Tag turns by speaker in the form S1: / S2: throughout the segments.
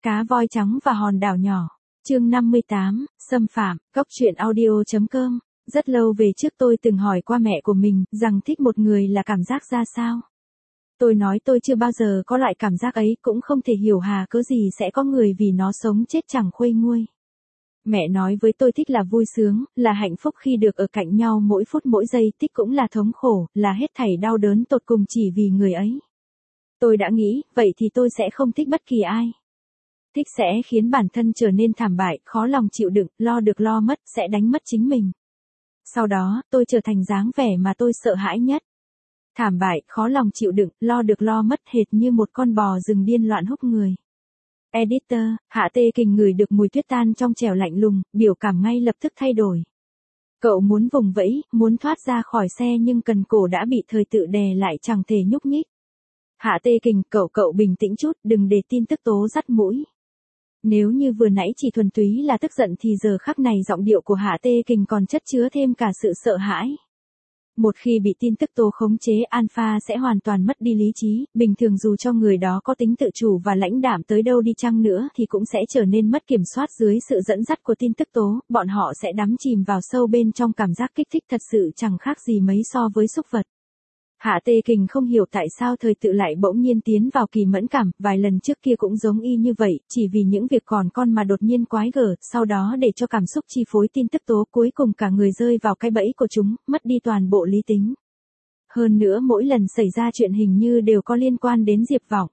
S1: Cá voi trắng và hòn đảo nhỏ. Chương 58, xâm phạm, góc truyện audio.com. Rất lâu về trước tôi từng hỏi qua mẹ của mình rằng thích một người là cảm giác ra sao. Tôi nói tôi chưa bao giờ có loại cảm giác ấy, cũng không thể hiểu hà cớ gì sẽ có người vì nó sống chết chẳng khuây nguôi. Mẹ nói với tôi thích là vui sướng, là hạnh phúc khi được ở cạnh nhau mỗi phút mỗi giây, thích cũng là thống khổ, là hết thảy đau đớn tột cùng chỉ vì người ấy. Tôi đã nghĩ, vậy thì tôi sẽ không thích bất kỳ ai. Thích sẽ khiến bản thân trở nên thảm bại, khó lòng chịu đựng, lo được lo mất, sẽ đánh mất chính mình. Sau đó, tôi trở thành dáng vẻ mà tôi sợ hãi nhất. Thảm bại, khó lòng chịu đựng, lo được lo mất, hệt như một con bò rừng điên loạn húc người. Editor, Hạ Tê Kình ngửi được mùi tuyết tan trong trẻo lạnh lùng, biểu cảm ngay lập tức thay đổi. Cậu muốn vùng vẫy, muốn thoát ra khỏi xe nhưng cần cổ đã bị thời tự đè lại chẳng thể nhúc nhích. Hạ Tê Kình, cậu bình tĩnh chút, đừng để tin tức tố dắt mũi. Nếu như vừa nãy chỉ thuần túy là tức giận thì giờ khắc này giọng điệu của Hạ Tê Kình còn chất chứa thêm cả sự sợ hãi. Một khi bị tin tức tố khống chế, Alpha sẽ hoàn toàn mất đi lý trí, bình thường dù cho người đó có tính tự chủ và lãnh đạm tới đâu đi chăng nữa thì cũng sẽ trở nên mất kiểm soát dưới sự dẫn dắt của tin tức tố, bọn họ sẽ đắm chìm vào sâu bên trong cảm giác kích thích thật sự chẳng khác gì mấy so với súc vật. Hạ Tê Kình không hiểu tại sao thời tự lại bỗng nhiên tiến vào kỳ mẫn cảm, vài lần trước kia cũng giống y như vậy, chỉ vì những việc còn con mà đột nhiên quái gở, sau đó để cho cảm xúc chi phối tin tức tố, cuối cùng cả người rơi vào cái bẫy của chúng, mất đi toàn bộ lý tính. Hơn nữa mỗi lần xảy ra chuyện hình như đều có liên quan đến Diệp Vọng.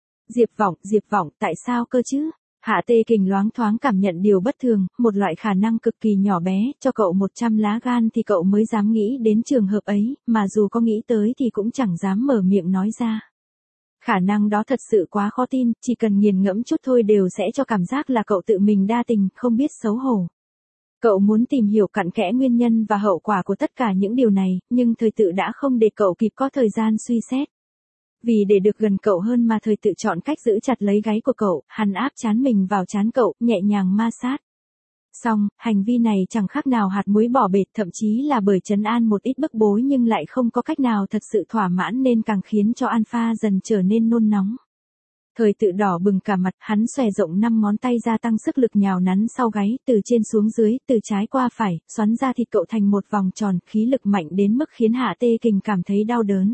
S1: Diệp Vọng, tại sao cơ chứ? Hạ Tê Kình loáng thoáng cảm nhận điều bất thường, một loại khả năng cực kỳ nhỏ bé, cho cậu 100 lá gan thì cậu mới dám nghĩ đến trường hợp ấy, mà dù có nghĩ tới thì cũng chẳng dám mở miệng nói ra. Khả năng đó thật sự quá khó tin, chỉ cần nghiền ngẫm chút thôi đều sẽ cho cảm giác là cậu tự mình đa tình, không biết xấu hổ. Cậu muốn tìm hiểu cặn kẽ nguyên nhân và hậu quả của tất cả những điều này, nhưng thời tự đã không để cậu kịp có thời gian suy xét. Vì để được gần cậu hơn mà thời tự chọn cách giữ chặt lấy gáy của cậu, hắn áp trán mình vào trán cậu, nhẹ nhàng ma sát. Xong, hành vi này chẳng khác nào hạt muối bỏ bệt, thậm chí là bởi trấn an một ít bức bối nhưng lại không có cách nào thật sự thỏa mãn nên càng khiến cho Alpha dần trở nên nôn nóng. Thời tự đỏ bừng cả mặt, hắn xòe rộng 5 ngón tay gia tăng sức lực nhào nắn sau gáy, từ trên xuống dưới, từ trái qua phải, xoắn ra thịt cậu thành một vòng tròn, khí lực mạnh đến mức khiến Hạ Tê Kình cảm thấy đau đớn.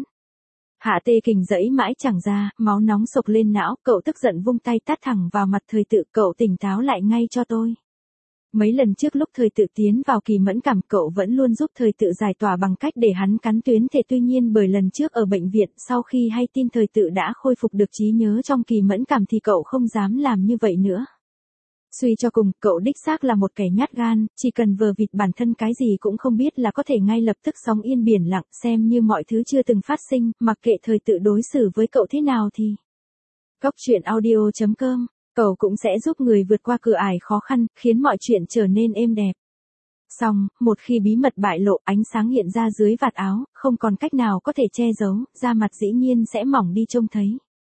S1: Hạ Tê Kình giãy mãi chẳng ra, máu nóng sộc lên não, cậu tức giận vung tay tát thẳng vào mặt thời tự, cậu tỉnh táo lại ngay cho tôi. Mấy lần trước lúc thời tự tiến vào kỳ mẫn cảm, cậu vẫn luôn giúp thời tự giải tỏa bằng cách để hắn cắn tuyến thể, tuy nhiên bởi lần trước ở bệnh viện, sau khi hay tin thời tự đã khôi phục được trí nhớ trong kỳ mẫn cảm thì cậu không dám làm như vậy nữa. Suy cho cùng, cậu đích xác là một kẻ nhát gan, chỉ cần vờ vịt bản thân cái gì cũng không biết là có thể ngay lập tức sóng yên biển lặng, xem như mọi thứ chưa từng phát sinh, mặc kệ thời tự đối xử với cậu thế nào thì. Góc truyện audio.com, cậu cũng sẽ giúp người vượt qua cửa ải khó khăn, khiến mọi chuyện trở nên êm đẹp. Xong, một khi bí mật bại lộ, ánh sáng hiện ra dưới vạt áo, không còn cách nào có thể che giấu, da mặt dĩ nhiên sẽ mỏng đi trông thấy.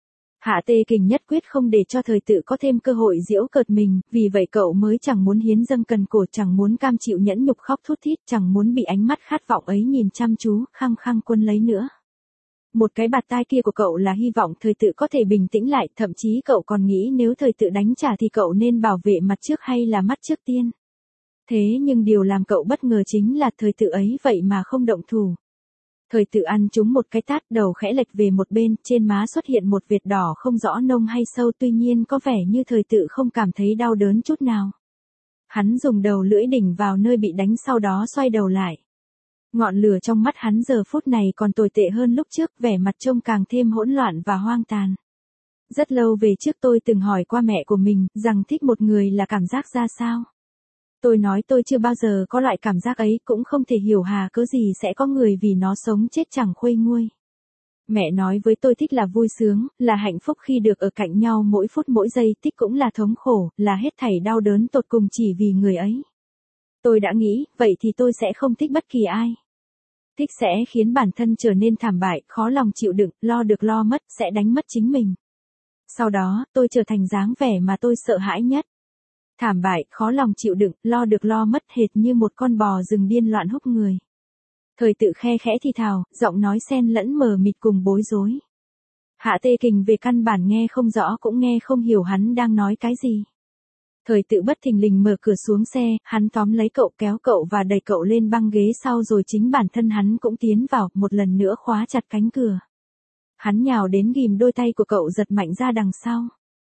S1: Hạ Tê Kình nhất quyết không để cho thời tự có thêm cơ hội giễu cợt mình, vì vậy cậu mới chẳng muốn hiến dâng cần cổ, chẳng muốn cam chịu nhẫn nhục khóc thút thít, chẳng muốn bị ánh mắt khát vọng ấy nhìn chăm chú, khăng khăng quân lấy nữa. Một cái bạt tai kia của cậu là hy vọng thời tự có thể bình tĩnh lại, thậm chí cậu còn nghĩ nếu thời tự đánh trả thì cậu nên bảo vệ mặt trước hay là mắt trước tiên. Thế nhưng điều làm cậu bất ngờ chính là thời tự ấy vậy mà không động thủ. Thời tự ăn trúng một cái tát, đầu khẽ lệch về một bên, trên má xuất hiện một vệt đỏ không rõ nông hay sâu, tuy nhiên có vẻ như thời tự không cảm thấy đau đớn chút nào. Hắn dùng đầu lưỡi đỉnh vào nơi bị đánh, sau đó xoay đầu lại. Ngọn lửa trong mắt hắn giờ phút này còn tồi tệ hơn lúc trước, vẻ mặt trông càng thêm hỗn loạn và hoang tàn. Rất lâu về trước tôi từng hỏi qua mẹ của mình rằng thích một người là cảm giác ra sao. Tôi nói tôi chưa bao giờ có loại cảm giác ấy, cũng không thể hiểu hà cớ gì sẽ có người vì nó sống chết chẳng khuây nguôi. Mẹ nói với tôi thích là vui sướng, là hạnh phúc khi được ở cạnh nhau mỗi phút mỗi giây, thích cũng là thống khổ, là hết thảy đau đớn tột cùng chỉ vì người ấy. Tôi đã nghĩ, vậy thì tôi sẽ không thích bất kỳ ai. Thích sẽ khiến bản thân trở nên thảm bại, khó lòng chịu đựng, lo được lo mất, sẽ đánh mất chính mình. Sau đó, tôi trở thành dáng vẻ mà tôi sợ hãi nhất. Thảm bại, khó lòng chịu đựng, lo được lo mất, hệt như một con bò rừng điên loạn húc người. Thời tự khe khẽ thì thào, giọng nói xen lẫn mờ mịt cùng bối rối. Hạ Tê Kình về căn bản nghe không rõ cũng nghe không hiểu hắn đang nói cái gì. Thời tự bất thình lình mở cửa xuống xe, hắn tóm lấy cậu kéo cậu và đẩy cậu lên băng ghế sau rồi chính bản thân hắn cũng tiến vào, một lần nữa khóa chặt cánh cửa. Hắn nhào đến ghim đôi tay của cậu giật mạnh ra đằng sau.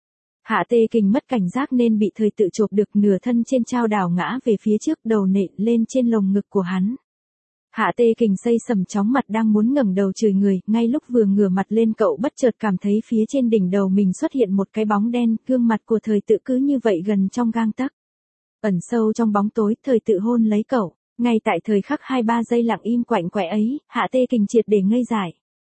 S1: Hạ Tê Kình mất cảnh giác nên bị thời tự chộp được, nửa thân trên trao đảo ngã về phía trước, đầu nện lên trên lồng ngực của hắn. Hạ Tê Kình xây sầm chóng mặt đang muốn ngẩng đầu chửi người, ngay lúc vừa ngửa mặt lên cậu bất chợt cảm thấy phía trên đỉnh đầu mình xuất hiện một cái bóng đen, gương mặt của thời tự cứ như vậy gần trong gang tấc. Ẩn sâu trong bóng tối, thời tự hôn lấy cậu. Ngay tại thời khắc 2-3 giây lặng im quạnh quẽ ấy, Hạ Tê Kình triệt để ngây dại.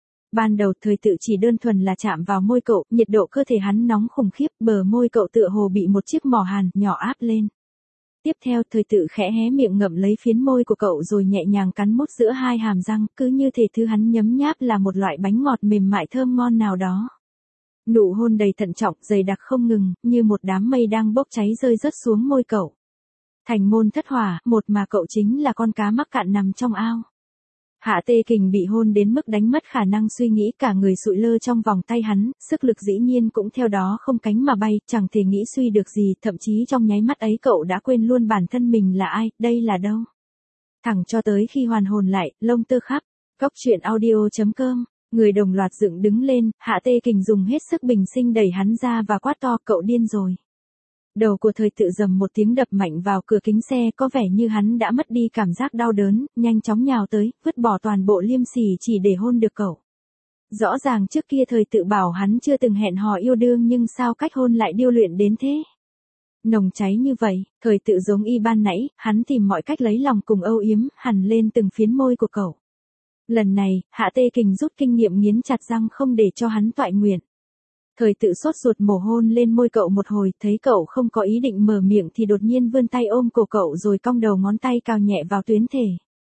S1: Ban đầu thời tự chỉ đơn thuần là chạm vào môi cậu, nhiệt độ cơ thể hắn nóng khủng khiếp, bờ môi cậu tựa hồ bị một chiếc mỏ hàn nhỏ áp lên. Tiếp theo thời tự khẽ hé miệng ngậm lấy phiến môi của cậu rồi nhẹ nhàng cắn mút giữa hai hàm răng, cứ như thể thứ hắn nhấm nháp là một loại bánh ngọt mềm mại thơm ngon nào đó. Nụ hôn đầy thận trọng, dày đặc không ngừng, như một đám mây đang bốc cháy rơi rớt xuống môi cậu. Thành môn thất hỏa, một mà cậu chính là con cá mắc cạn nằm trong ao. Hạ Tê Kình bị hôn đến mức đánh mất khả năng suy nghĩ, cả người sụi lơ trong vòng tay hắn, sức lực dĩ nhiên cũng theo đó không cánh mà bay, chẳng thể nghĩ suy được gì, thậm chí trong nháy mắt ấy cậu đã quên luôn bản thân mình là ai, đây là đâu. Thẳng cho tới khi hoàn hồn lại, lông tơ khắp, Cóc Truyện Audio.com, người đồng loạt dựng đứng lên, Hạ Tê Kình dùng hết sức bình sinh đẩy hắn ra và quát to, cậu điên rồi. Đầu của thời tự dầm một tiếng đập mạnh vào cửa kính xe, có vẻ như hắn đã mất đi cảm giác đau đớn, nhanh chóng nhào tới, vứt bỏ toàn bộ liêm sỉ chỉ để hôn được cậu. Rõ ràng trước kia thời tự bảo hắn chưa từng hẹn hò yêu đương nhưng sao cách hôn lại điêu luyện đến thế. Nồng cháy như vậy, thời tự giống y ban nãy, hắn tìm mọi cách lấy lòng cùng âu yếm, hằn lên từng phiến môi của cậu. Lần này, Hạ Tê Kình rút kinh nghiệm nghiến chặt răng không để cho hắn toại nguyện. Thời tự sốt ruột mổ hôn lên môi cậu một hồi, thấy cậu không có ý định mở miệng thì đột nhiên vươn tay ôm cổ cậu rồi cong đầu ngón tay cào nhẹ vào tuyến thể.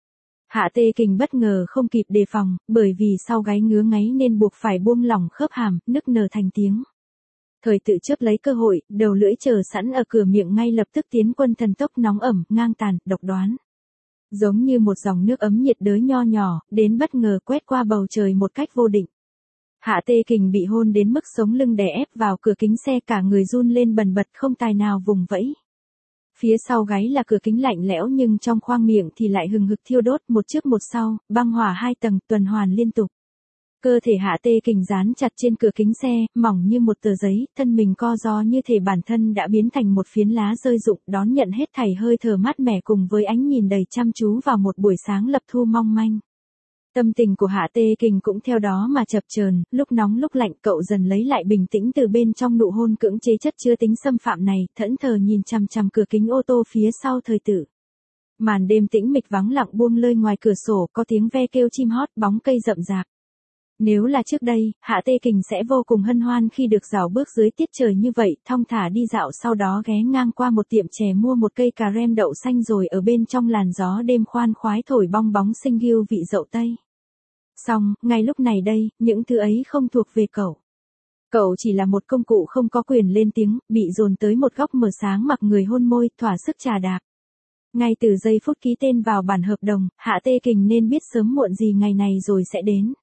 S1: Hạ Tê Kình bất ngờ không kịp đề phòng, bởi vì sau gáy ngứa ngáy nên buộc phải buông lỏng khớp hàm, nức nở thành tiếng. Thời tự chớp lấy cơ hội, đầu lưỡi chờ sẵn ở cửa miệng ngay lập tức tiến quân thần tốc nóng ẩm, ngang tàn, độc đoán. Giống như một dòng nước ấm nhiệt đới nho nhỏ, đến bất ngờ quét qua bầu trời một cách vô định. Hạ Tê Kình bị hôn đến mức sống lưng đè ép vào cửa kính xe, cả người run lên bần bật không tài nào vùng vẫy. Phía sau gáy là cửa kính lạnh lẽo nhưng trong khoang miệng thì lại hừng hực thiêu đốt, một trước một sau, băng hỏa hai tầng, tuần hoàn liên tục. Cơ thể Hạ Tê Kình dán chặt trên cửa kính xe, mỏng như một tờ giấy, thân mình co ro như thể bản thân đã biến thành một phiến lá rơi rụng, đón nhận hết thảy hơi thở mát mẻ cùng với ánh nhìn đầy chăm chú vào một buổi sáng lập thu mong manh. Tâm tình của Hạ Tê Kình cũng theo đó mà chập chờn, lúc nóng lúc lạnh, cậu dần lấy lại bình tĩnh từ bên trong nụ hôn cưỡng chế chất chứa tính xâm phạm này, thẫn thờ nhìn chằm chằm cửa kính ô tô phía sau thời tự. Màn đêm tĩnh mịch vắng lặng buông lơi ngoài cửa sổ, có tiếng ve kêu chim hót, bóng cây rậm rạp. Nếu là trước đây, Hạ Tê Kình sẽ vô cùng hân hoan khi được rảo bước dưới tiết trời như vậy, thong thả đi dạo, sau đó ghé ngang qua một tiệm chè mua một cây cà rem đậu xanh rồi ở bên trong làn gió đêm khoan khoái thổi bong bóng sinh ghiu vị dậu tây. Xong, ngay lúc này đây, những thứ ấy không thuộc về cậu. Cậu chỉ là một công cụ không có quyền lên tiếng, bị dồn tới một góc mờ sáng mặc người hôn môi, thỏa sức chà đạp. Ngay từ giây phút ký tên vào bản hợp đồng, Hạ Tê Kình nên biết sớm muộn gì ngày này rồi sẽ đến.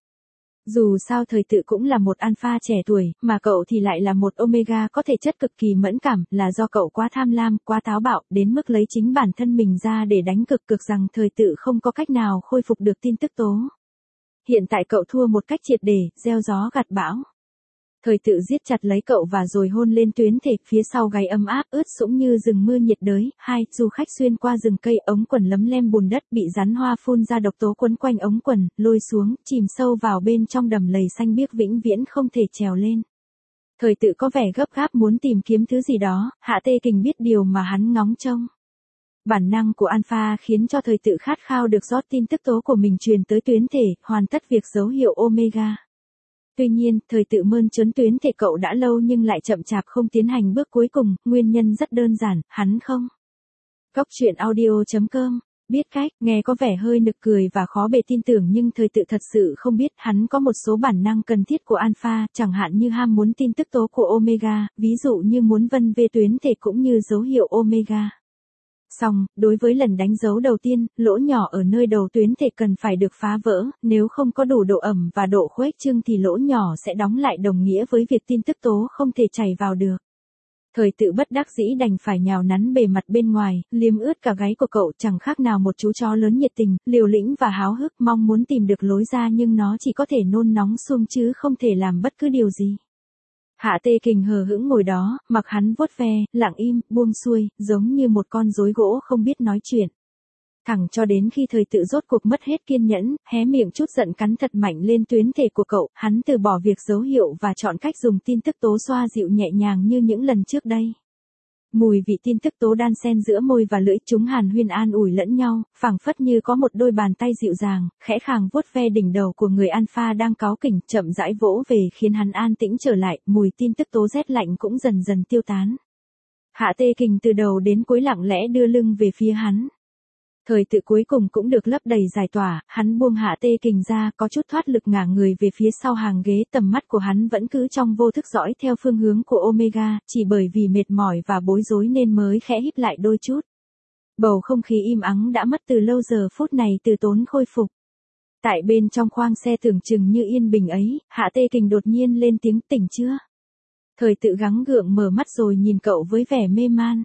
S1: Dù sao thời tự cũng là một alpha trẻ tuổi, mà cậu thì lại là một omega có thể chất cực kỳ mẫn cảm, là do cậu quá tham lam, quá táo bạo, đến mức lấy chính bản thân mình ra để đánh cực rằng thời tự không có cách nào khôi phục được tin tức tố. Hiện tại cậu thua một cách triệt để, gieo gió gặt bão. Thời tự giết chặt lấy cậu và rồi hôn lên tuyến thể, phía sau gáy ấm áp ướt sũng như rừng mưa nhiệt đới. Du khách xuyên qua rừng cây, ống quần lấm lem bùn đất, bị rắn hoa phun ra độc tố quấn quanh ống quần, lôi xuống, chìm sâu vào bên trong đầm lầy xanh biếc vĩnh viễn không thể trèo lên. Thời tự có vẻ gấp gáp muốn tìm kiếm thứ gì đó, Hạ Tê Kình biết điều mà hắn ngóng trông. Bản năng của alpha khiến cho thời tự khát khao được rót tin tức tố của mình truyền tới tuyến thể, hoàn tất việc dấu hiệu omega. Tuy nhiên, thời tự mơn trớn tuyến thể cậu đã lâu nhưng lại chậm chạp không tiến hành bước cuối cùng, nguyên nhân rất đơn giản, hắn không. Cóc Truyện Audio.com, biết cách, nghe có vẻ hơi nực cười và khó bề tin tưởng nhưng thời tự thật sự không biết hắn có một số bản năng cần thiết của alpha, chẳng hạn như ham muốn tin tức tố của omega, ví dụ như muốn vân về tuyến thể cũng như dấu hiệu omega. Xong, đối với lần đánh dấu đầu tiên, lỗ nhỏ ở nơi đầu tuyến thể cần phải được phá vỡ, nếu không có đủ độ ẩm và độ khuếch trương thì lỗ nhỏ sẽ đóng lại đồng nghĩa với việc tin tức tố không thể chảy vào được. Thời tự bất đắc dĩ đành phải nhào nắn bề mặt bên ngoài, liếm ướt cả gáy của cậu, chẳng khác nào một chú chó lớn nhiệt tình, liều lĩnh và háo hức mong muốn tìm được lối ra, nhưng nó chỉ có thể nôn nóng xuông chứ không thể làm bất cứ điều gì. Hạ Tê Kình hờ hững ngồi đó, mặc hắn vuốt ve, lặng im, buông xuôi, giống như một con rối gỗ không biết nói chuyện. Thẳng cho đến khi thời tự rốt cuộc mất hết kiên nhẫn, hé miệng chút giận cắn thật mạnh lên tuyến thể của cậu, hắn từ bỏ việc dấu hiệu và chọn cách dùng tin tức tố xoa dịu nhẹ nhàng như những lần trước đây. Mùi vị tin tức tố đan xen giữa môi và lưỡi, chúng hàn huyên an ủi lẫn nhau, phảng phất như có một đôi bàn tay dịu dàng, khẽ khàng vuốt ve đỉnh đầu của người alpha đang cáu kỉnh, chậm rãi vỗ về khiến hắn an tĩnh trở lại, mùi tin tức tố rét lạnh cũng dần dần tiêu tán. Hạ Tê Kình từ đầu đến cuối lặng lẽ đưa lưng về phía hắn. Thời tự cuối cùng cũng được lấp đầy giải tỏa, hắn buông Hạ Tê Kình ra, có chút thoát lực ngả người về phía sau hàng ghế, tầm mắt của hắn vẫn cứ trong vô thức dõi theo phương hướng của Omega, chỉ bởi vì mệt mỏi và bối rối nên mới khẽ híp lại đôi chút. Bầu không khí im ắng đã mất từ lâu, giờ phút này từ tốn khôi phục. Tại bên trong khoang xe tưởng chừng như yên bình ấy, Hạ Tê Kình đột nhiên lên tiếng, tỉnh chưa? Thời tự gắng gượng mở mắt rồi nhìn cậu với vẻ mê man.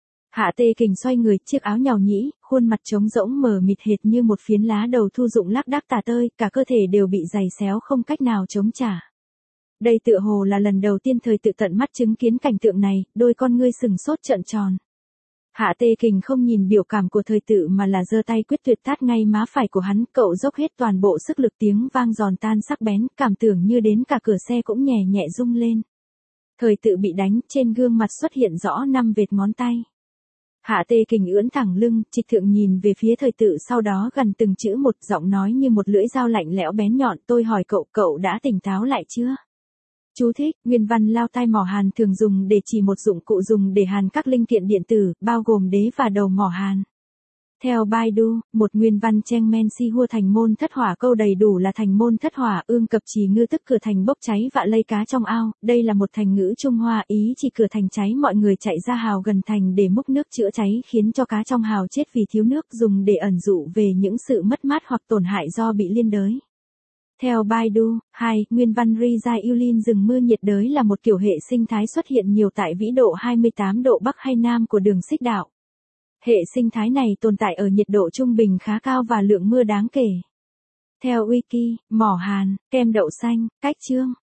S1: Hạ Tê Kình xoay người, chiếc áo nhàu nhĩ, khuôn mặt trống rỗng mờ mịt hệt như một phiến lá đầu thu rụng lác đác tả tơi, cả cơ thể đều bị giày xéo không cách nào chống trả. Đây tựa hồ là lần đầu tiên thời tự tận mắt chứng kiến cảnh tượng này, đôi con ngươi sừng sốt trợn tròn. Hạ Tê Kình không nhìn biểu cảm của thời tự mà là giơ tay quyết tuyệt tát ngay má phải của hắn, cậu dốc hết toàn bộ sức lực, tiếng vang giòn tan sắc bén, cảm tưởng như đến cả cửa xe cũng nhẹ nhẹ rung lên. Thời tự bị đánh, trên gương mặt xuất hiện rõ 5 vệt ngón tay. Hạ Tê Kình ưỡn thẳng lưng, trịch thượng nhìn về phía thời tự, sau đó gần từng chữ một, giọng nói như một lưỡi dao lạnh lẽo bén nhọn, tôi hỏi cậu, cậu đã tỉnh táo lại chưa? Chú thích, nguyên văn lao tai mỏ hàn thường dùng để chỉ một dụng cụ dùng để hàn các linh kiện điện tử, bao gồm đế và đầu mỏ hàn. Theo Baidu, một nguyên văn Cheng Men Si Hua thành môn thất hỏa, câu đầy đủ là thành môn thất hỏa, ương cập trì ngư tức cửa thành bốc cháy vạ lây cá trong ao, đây là một thành ngữ Trung Hoa, ý chỉ cửa thành cháy mọi người chạy ra hào gần thành để múc nước chữa cháy khiến cho cá trong hào chết vì thiếu nước, dùng để ẩn dụ về những sự mất mát hoặc tổn hại do bị liên đới. Theo Baidu, 2, nguyên văn Riza Yulin rừng mưa nhiệt đới là một kiểu hệ sinh thái xuất hiện nhiều tại vĩ độ 28 độ Bắc hay Nam của đường xích đạo. Hệ sinh thái này tồn tại ở nhiệt độ trung bình khá cao và lượng mưa đáng kể. Theo Wiki, mỏ hàn, kem đậu xanh, cách chương.